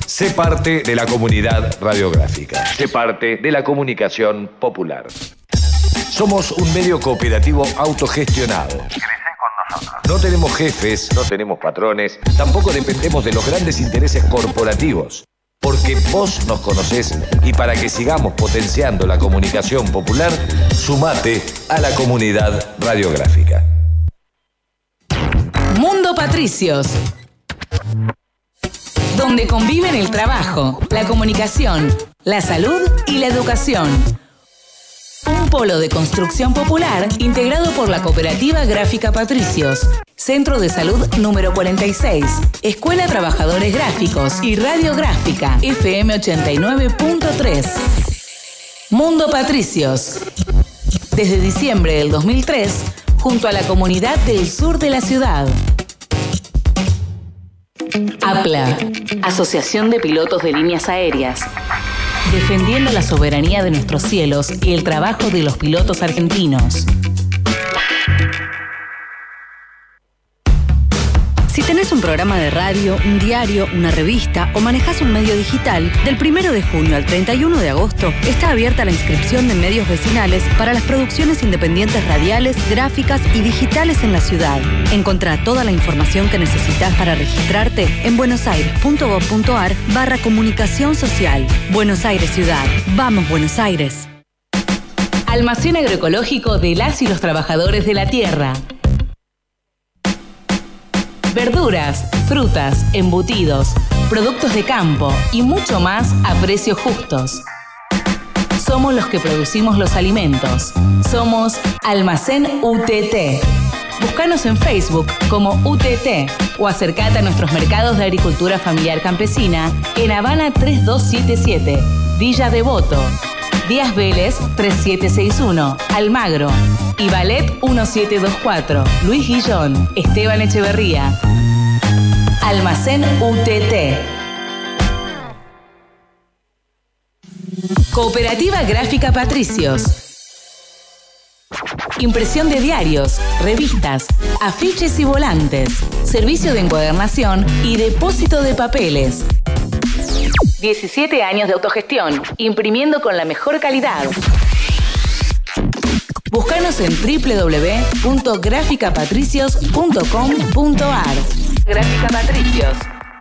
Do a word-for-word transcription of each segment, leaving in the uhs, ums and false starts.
Sé parte de la comunidad radiográfica. Sé parte de la comunicación popular. Somos un medio cooperativo autogestionado. Crecé con nosotros. No tenemos jefes, no tenemos patrones, tampoco dependemos de los grandes intereses corporativos. Porque vos nos conocés y para que sigamos potenciando la comunicación popular, sumate a la comunidad radiográfica. Mundo Patricios, donde conviven el trabajo, la comunicación, la salud y la educación. Un polo de construcción popular integrado por la Cooperativa Gráfica Patricios, Centro de Salud número cuarenta y seis, Escuela Trabajadores Gráficos y Radiográfica F M ochenta y nueve punto tres. Mundo Patricios, desde diciembre del dos mil tres, junto a la comunidad del sur de la ciudad. APLA, Asociación de Pilotos de Líneas Aéreas. Defendiendo la soberanía de nuestros cielos y el trabajo de los pilotos argentinos. Si tenés un programa de radio, un diario, una revista o manejás un medio digital, del primero de junio al treinta y uno de agosto está abierta la inscripción de medios vecinales para las producciones independientes radiales, gráficas y digitales en la ciudad. Encontrá toda la información que necesitas para registrarte en buenosaires.gov.ar barra comunicación social. Buenos Aires Ciudad. ¡Vamos, Buenos Aires! Almacén agroecológico de las y los trabajadores de la tierra. Verduras, frutas, embutidos, productos de campo y mucho más a precios justos. Somos los que producimos los alimentos. Somos Almacén U T T. Búscanos en Facebook como U T T o acercate a nuestros mercados de agricultura familiar campesina en Habana tres dos siete siete, Villa Devoto, Díaz Vélez tres siete seis uno, Almagro y Ballet uno siete dos cuatro, Luis Guillón, Esteban Echeverría. Almacén U T T. Cooperativa Gráfica Patricios. Impresión de diarios, revistas, afiches y volantes. Servicio de encuadernación y depósito de papeles. diecisiete años de autogestión, imprimiendo con la mejor calidad. Búscanos en doble u doble u doble u punto gráfica patricios punto com punto a r. Gráfica Patricios.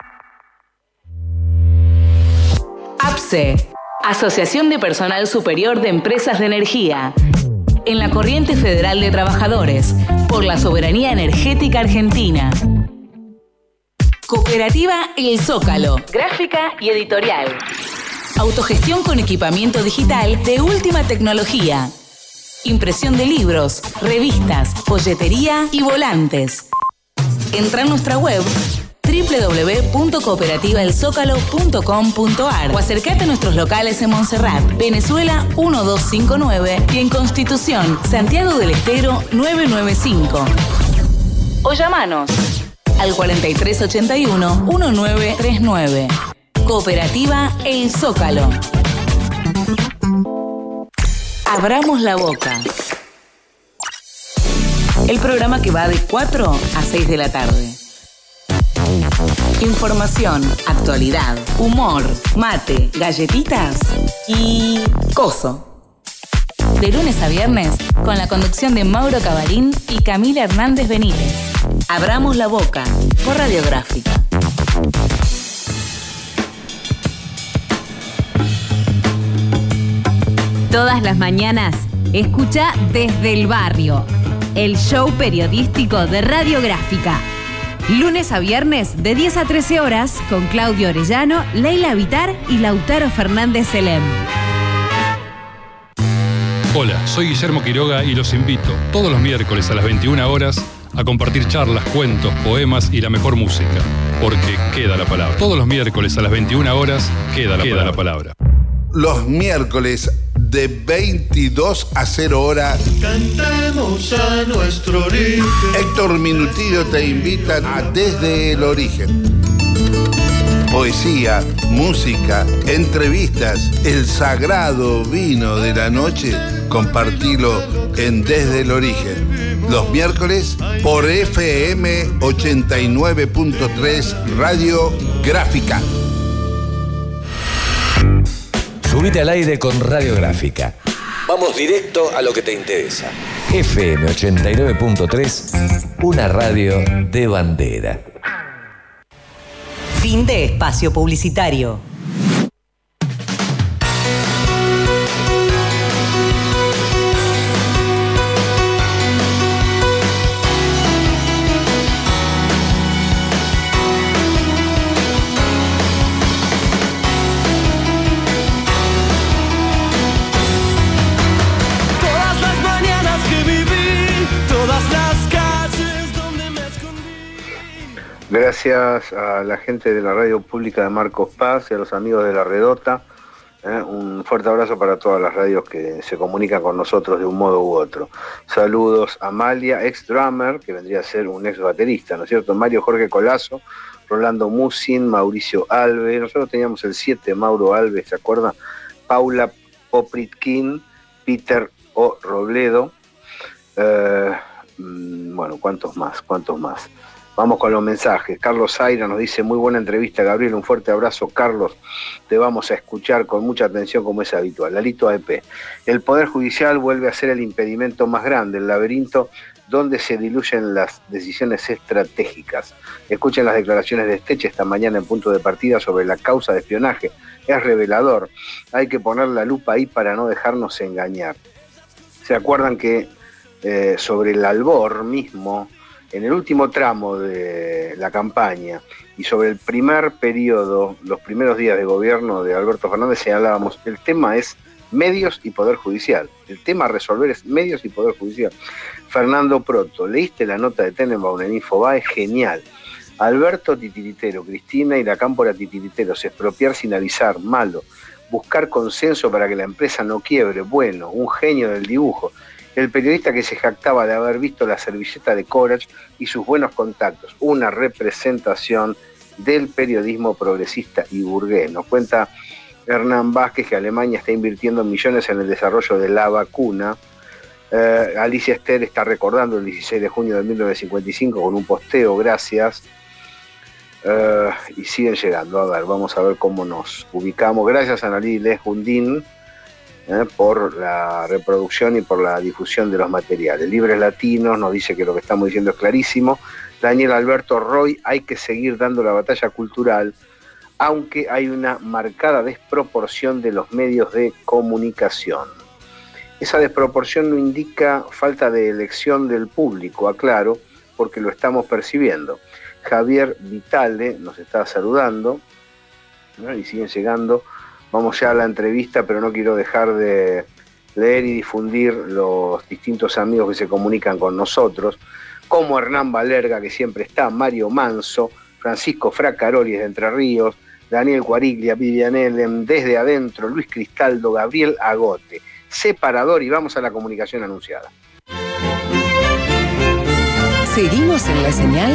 APSE, Asociación de Personal Superior de Empresas de Energía. En la Corriente Federal de Trabajadores, por la soberanía energética argentina. Cooperativa El Zócalo, gráfica y editorial. Autogestión con equipamiento digital de última tecnología. Impresión de libros, revistas, folletería y volantes. Entra en nuestra web doble u doble u doble u punto cooperativa el zócalo punto com punto a r o acercate a nuestros locales en Montserrat, Venezuela uno dos cinco nueve y en Constitución, Santiago del Estero nueve nueve cinco. O llamanos al cuarenta y tres ochenta y uno diecinueve treinta y nueve. Cooperativa El Zócalo. Abramos la boca. El programa que va de cuatro a seis de la tarde. Información, actualidad, humor, mate, galletitas y coso. De lunes a viernes, con la conducción de Mauro Cabarín y Camila Hernández Benítez. Abramos la boca por Radiográfica. Todas las mañanas, escucha Desde el Barrio, el show periodístico de Radiográfica. Lunes a viernes de diez a trece horas con Claudio Orellano, Leila Vitar y Lautaro Fernández Selem. Hola, soy Guillermo Quiroga y los invito todos los miércoles a las veintiuna horas a compartir charlas, cuentos, poemas y la mejor música, porque queda la palabra. Todos los miércoles a las veintiuna horas queda la, queda palabra. la palabra. Los miércoles de veintidós a cero horas cantemos a nuestro origen. Héctor Minutillo te invita a Desde el Origen. Poesía, música, entrevistas, el sagrado vino de la noche, compartilo en Desde el Origen. Los miércoles por F M ochenta y nueve punto tres Radio Gráfica. Subite al aire con Radiográfica. Vamos directo a lo que te interesa. F M ochenta y nueve punto tres, una radio de bandera. Fin de espacio publicitario. Gracias a la gente de la radio pública de Marcos Paz y a los amigos de La Redota. ¿eh? Un fuerte abrazo para todas las radios que se comunican con nosotros de un modo u otro. Saludos a Amalia, ex drummer, que vendría a ser un ex baterista, ¿no es cierto? Mario Jorge Colazo, Rolando Musin, Mauricio Alves. Nosotros teníamos el siete, Mauro Alves, ¿se acuerdan? Paula Popritkin, Peter O. Robledo. Eh, bueno, ¿cuántos más? ¿Cuántos más? Vamos con los mensajes. Carlos Zaira nos dice, muy buena entrevista, Gabriel, un fuerte abrazo. Carlos, te vamos a escuchar con mucha atención como es habitual. Lalito A E P, el Poder Judicial vuelve a ser el impedimento más grande, el laberinto donde se diluyen las decisiones estratégicas. Escuchen las declaraciones de Steche esta mañana en Punto de Partida sobre la causa de espionaje. Es revelador. Hay que poner la lupa ahí para no dejarnos engañar. ¿Se acuerdan que eh, sobre el albor mismo, en el último tramo de la campaña y sobre el primer periodo, los primeros días de gobierno de Alberto Fernández, señalábamos, el tema es medios y poder judicial. El tema a resolver es medios y poder judicial. Fernando Proto, ¿leíste la nota de Tenenbaum en Infobae? Genial. Alberto titiritero, Cristina y la Cámpora titiriteros, expropiar sin avisar, malo. Buscar consenso para que la empresa no quiebre, bueno, un genio del dibujo. El periodista que se jactaba de haber visto la servilleta de Corach y sus buenos contactos, una representación del periodismo progresista y burgués. Nos cuenta Hernán Vázquez que Alemania está invirtiendo millones en el desarrollo de la vacuna. Eh, Alicia Ester está recordando el dieciséis de junio de mil novecientos cincuenta y cinco con un posteo, gracias. Eh, y siguen llegando. A ver, vamos a ver cómo nos ubicamos. Gracias a Annalí Les Gundín, Eh, por la reproducción y por la difusión de los materiales. Libres Latinos nos dice que lo que estamos diciendo es clarísimo. Daniel Alberto Roy, hay que seguir dando la batalla cultural, aunque hay una marcada desproporción de los medios de comunicación. Esa desproporción no indica falta de elección del público, aclaro, porque lo estamos percibiendo. Javier Vitale nos está saludando, ¿no? Y siguen llegando. Vamos ya a la entrevista, pero no quiero dejar de leer y difundir los distintos amigos que se comunican con nosotros, como Hernán Valerga, que siempre está, Mario Manso, Francisco Fracaroli de Entre Ríos, Daniel Guariglia, Vivian Ellen, Desde Adentro, Luis Cristaldo, Gabriel Agote. Separador, y vamos a la comunicación anunciada. Seguimos en la señal.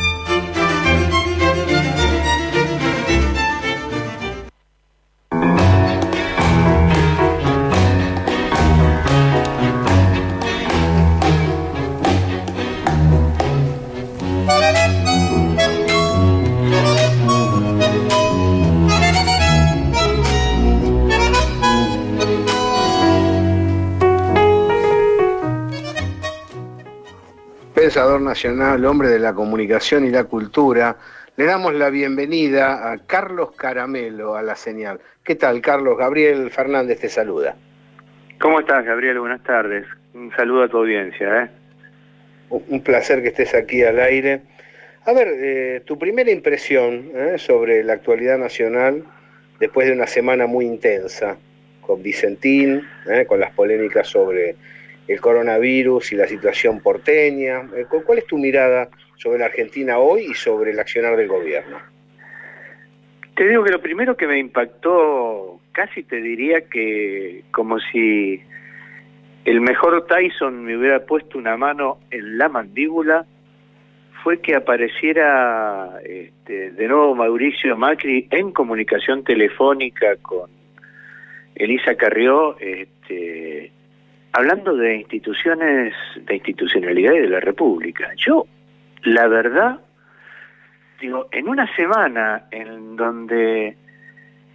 Pensador nacional, hombre de la comunicación y la cultura, le damos la bienvenida a Carlos Caramelo a la señal. ¿Qué tal, Carlos? Gabriel Fernández te saluda. ¿Cómo estás, Gabriel? Buenas tardes. Un saludo a tu audiencia. ¿eh? Un placer que estés aquí al aire. A ver, eh, tu primera impresión ¿eh? sobre la actualidad nacional después de una semana muy intensa, con Vicentín, ¿eh? con las polémicas sobre el coronavirus y la situación porteña. ¿Cuál es tu mirada sobre la Argentina hoy y sobre el accionar del gobierno? Te digo que lo primero que me impactó, casi te diría que como si el mejor Tyson me hubiera puesto una mano en la mandíbula, fue que apareciera este, de nuevo Mauricio Macri en comunicación telefónica con Elisa Carrió, este, hablando de instituciones, de institucionalidad de la República. Yo, la verdad, digo, en una semana en donde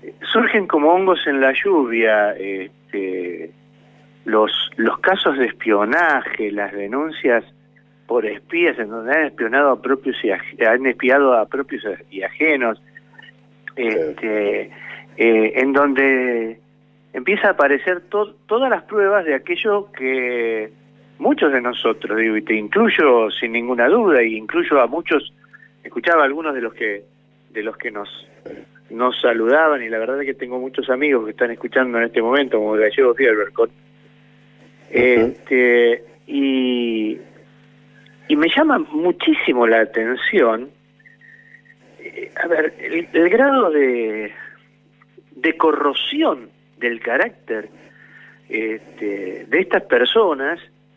surgen como hongos en la lluvia este, los, los casos de espionaje, las denuncias por espías en donde han espionado a propios y aj- han espiado a propios y ajenos, este, eh, en donde empieza a aparecer to- todas las pruebas de aquello que muchos de nosotros, digo, y te incluyo sin ninguna duda, e incluyo a muchos, escuchaba a algunos de los que de los que nos nos saludaban, y la verdad es que tengo muchos amigos que están escuchando en este momento, como el gallego Fierbercon, uh-huh. este, y y me llama muchísimo la atención, eh, a ver, el, el grado de de corrosión del carácter este, de estas personas,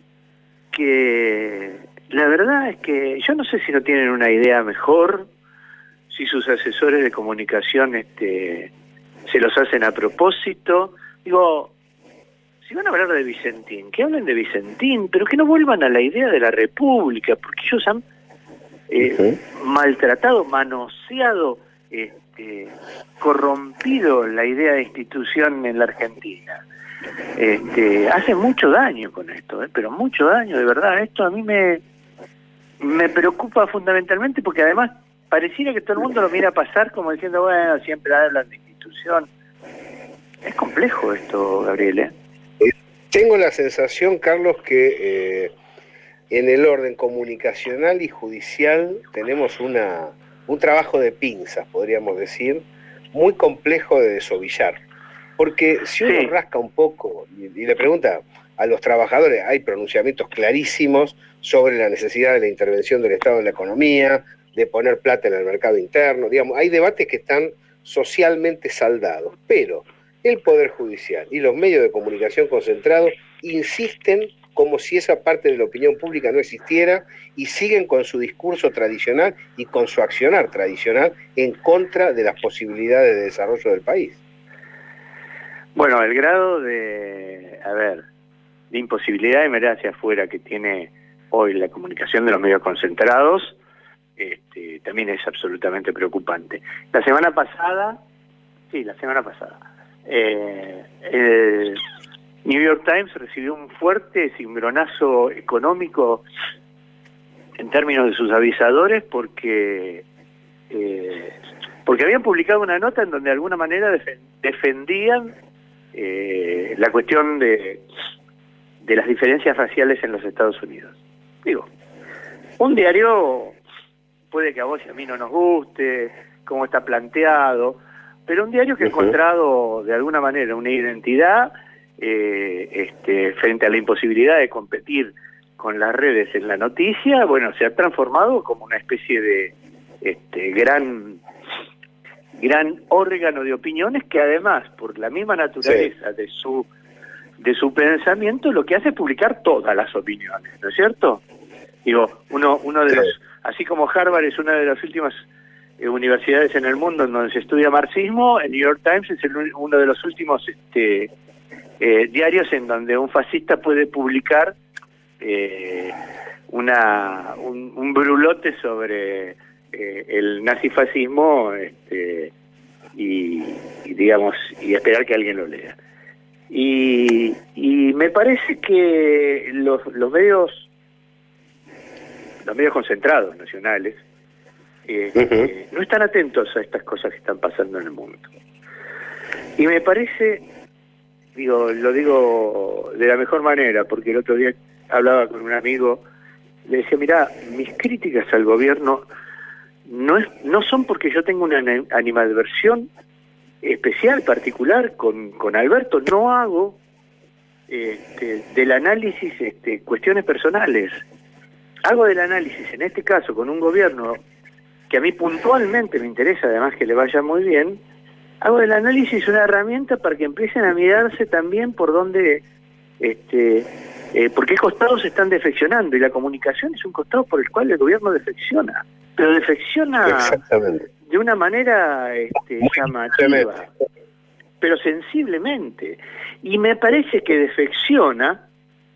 que la verdad es que yo no sé si no tienen una idea mejor, si sus asesores de comunicación este, se los hacen a propósito. Digo, si van a hablar de Vicentín, que hablen de Vicentín, pero que no vuelvan a la idea de la República, porque ellos han eh, uh-huh. maltratado, manoseado, este, corrompido la idea de institución en la Argentina. Este, hace mucho daño con esto, ¿eh? Pero mucho daño, de verdad. Esto a mí me, me preocupa fundamentalmente porque además pareciera que todo el mundo lo mira pasar como diciendo, bueno, siempre hablan de institución. Es complejo esto, Gabriel, ¿eh? Tengo la sensación, Carlos, que eh, en el orden comunicacional y judicial tenemos una, un trabajo de pinzas, podríamos decir, muy complejo de desovillar. Porque si uno sí. rasca un poco y, y le pregunta a los trabajadores, hay pronunciamientos clarísimos sobre la necesidad de la intervención del Estado en la economía, de poner plata en el mercado interno, digamos, hay debates que están socialmente saldados, pero el Poder Judicial y los medios de comunicación concentrados insisten como si esa parte de la opinión pública no existiera y siguen con su discurso tradicional y con su accionar tradicional en contra de las posibilidades de desarrollo del país. Bueno, el grado de, a ver, de imposibilidad de mirar hacia afuera que tiene hoy la comunicación de los medios concentrados, este, también es absolutamente preocupante. La semana pasada, sí, la semana pasada, eh, el New York Times recibió un fuerte cimbronazo económico en términos de sus avisadores porque eh, porque habían publicado una nota en donde de alguna manera defen- defendían eh, la cuestión de, de las diferencias raciales en los Estados Unidos. Digo, un diario puede que a vos y a mí no nos guste cómo está planteado, pero un diario que uh-huh. ha encontrado de alguna manera una identidad eh, este, frente a la imposibilidad de competir con las redes en la noticia, bueno, se ha transformado como una especie de este, gran gran órgano de opiniones que además, por la misma naturaleza sí. de su de su pensamiento, lo que hace es publicar todas las opiniones, ¿no es cierto? Digo, uno uno de sí. los, así como Harvard es una de las últimas eh, universidades en el mundo en donde se estudia marxismo, el New York Times es el, uno de los últimos este, eh, diarios en donde un fascista puede publicar eh, una un, un brulote sobre eh, el nazifascismo este, y, y digamos y esperar que alguien lo lea. Y, y me parece que los, los medios los medios concentrados nacionales eh, uh-huh. eh, no están atentos a estas cosas que están pasando en el mundo. Y me parece, digo, lo digo de la mejor manera, porque el otro día hablaba con un amigo, le decía, mirá, mis críticas al gobierno no es, no son porque yo tengo una animadversión especial, particular con, con Alberto, no hago este, del análisis este, cuestiones personales. Hago del análisis, en este caso, con un gobierno que a mí puntualmente me interesa, además que le vaya muy bien, hago del análisis una herramienta para que empiecen a mirarse también por dónde, este, eh, por qué costados se están defeccionando, y la comunicación es un costado por el cual el gobierno defecciona, pero defecciona de una manera este, llamativa, pero sensiblemente, y me parece que defecciona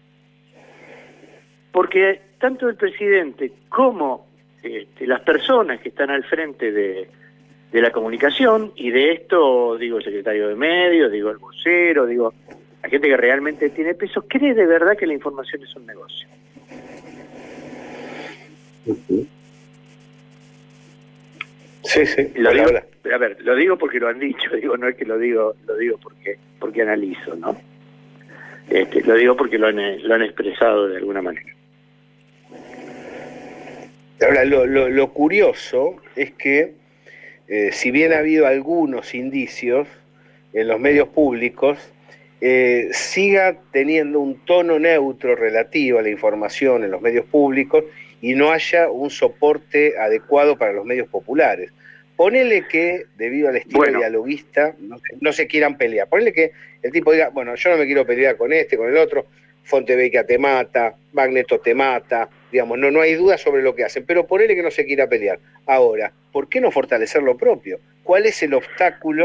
porque tanto el presidente como este, las personas que están al frente de, de la comunicación, y de esto digo el secretario de medios, digo el vocero, digo la gente que realmente tiene peso, cree de verdad que la información es un negocio. Sí, sí. Lo digo, a ver, lo digo porque lo han dicho, digo, no es que lo digo, lo digo porque porque analizo, ¿no? Este, lo digo porque lo han, lo han expresado de alguna manera. Ahora, lo, lo, lo curioso es que, eh, si bien ha habido algunos indicios en los medios públicos, eh, siga teniendo un tono neutro relativo a la información en los medios públicos y no haya un soporte adecuado para los medios populares. Ponele que, debido al estilo bueno. dialoguista, no, no se quieran pelear. Ponele que el tipo diga, bueno, yo no me quiero pelear con este, con el otro, Fontevecchia te mata, Magneto te mata, digamos, no, no hay duda sobre lo que hacen, pero ponele que no se quiera pelear. Ahora, ¿por qué no fortalecer lo propio? ¿Cuál es el obstáculo